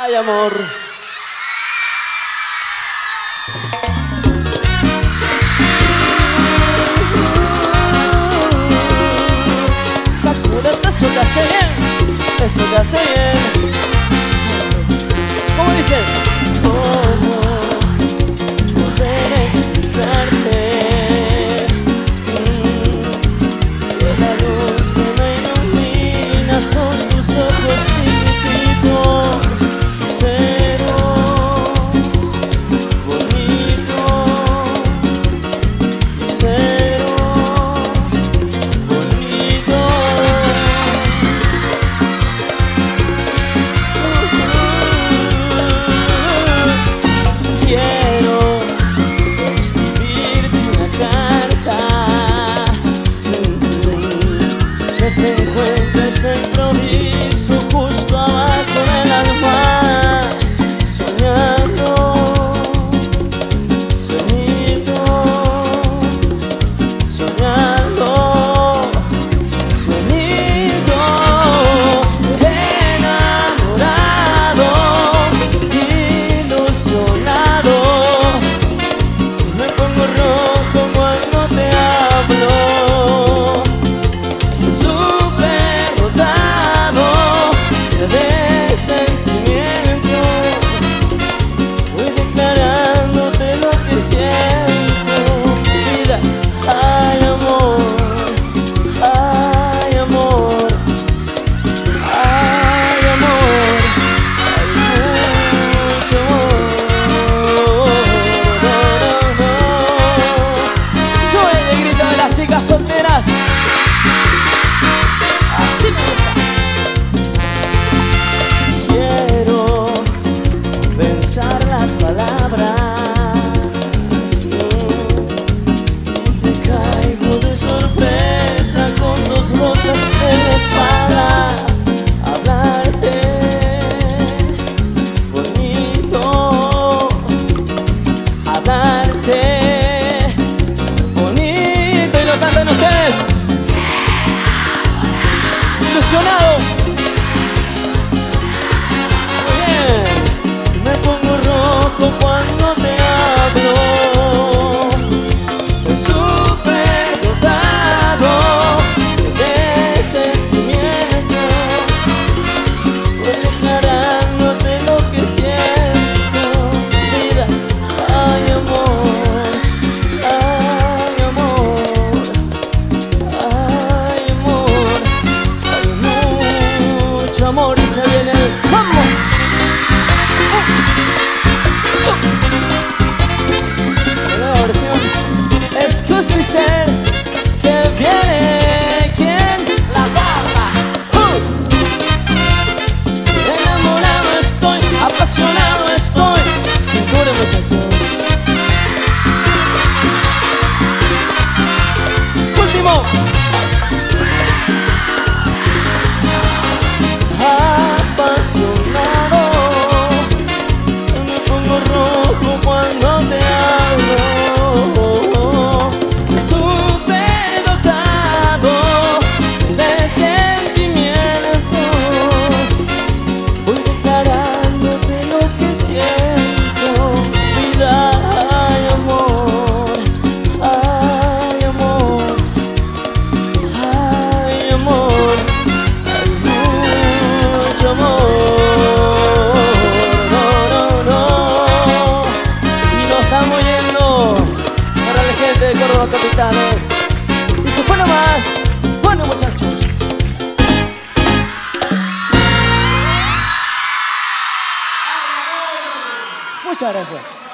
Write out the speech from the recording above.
Ay, amor. Sacúdete, eso te hace bien, eso te hace bien. ¿Cómo dice? ¿Cómo poder explicarte que la luz que me ilumina son tus ojos chiquititos, ceros bonitos, ceros bonitos? Quiero escribirte una carta, que te encuentres de improviso justo abajo del almohada, soñando, sueñito, soñando, sueñito, enamorado, ilusionado. Me pongo rojo cuando te hablo, súper dotado de sentimientos. Voy declarándote lo que siento, vida. Ay, amor, ay, amor, ay, amor, hay mucho amor. No, no, no. Sube el grito de las chicas solteras. Así me gusta. Quiero pensar las palabras y te caigo de sorpresa con dos rosas en la espalda. Hablarte bonito, hablarte bonito. Y lo cantan ustedes. Ilusionado. Muy bien. Me pongo rojo cuando te hablo, súper dotado de sentimientos. Voy declarándote lo que siento, vida. Ay, amor, ay, amor, ay, amor. Hay mucho amor y se viene el mambo. Nueva versión. Excuse me, sir, que viene. ¿Quién? La Baja. Enamorado estoy, apasionado estoy. Cintura, muchachos. Último. Apasionado, me pongo rojo cuando te hablo, súper dotado de sentimientos. Voy declarándote lo que siento, vida. Ay, amor, ay, amor, ay, amor. Amor, no, no, no. Y nos estamos yendo para la gente de Córdoba Capital, Y se fue nomás. Bueno, muchachos, muchas gracias.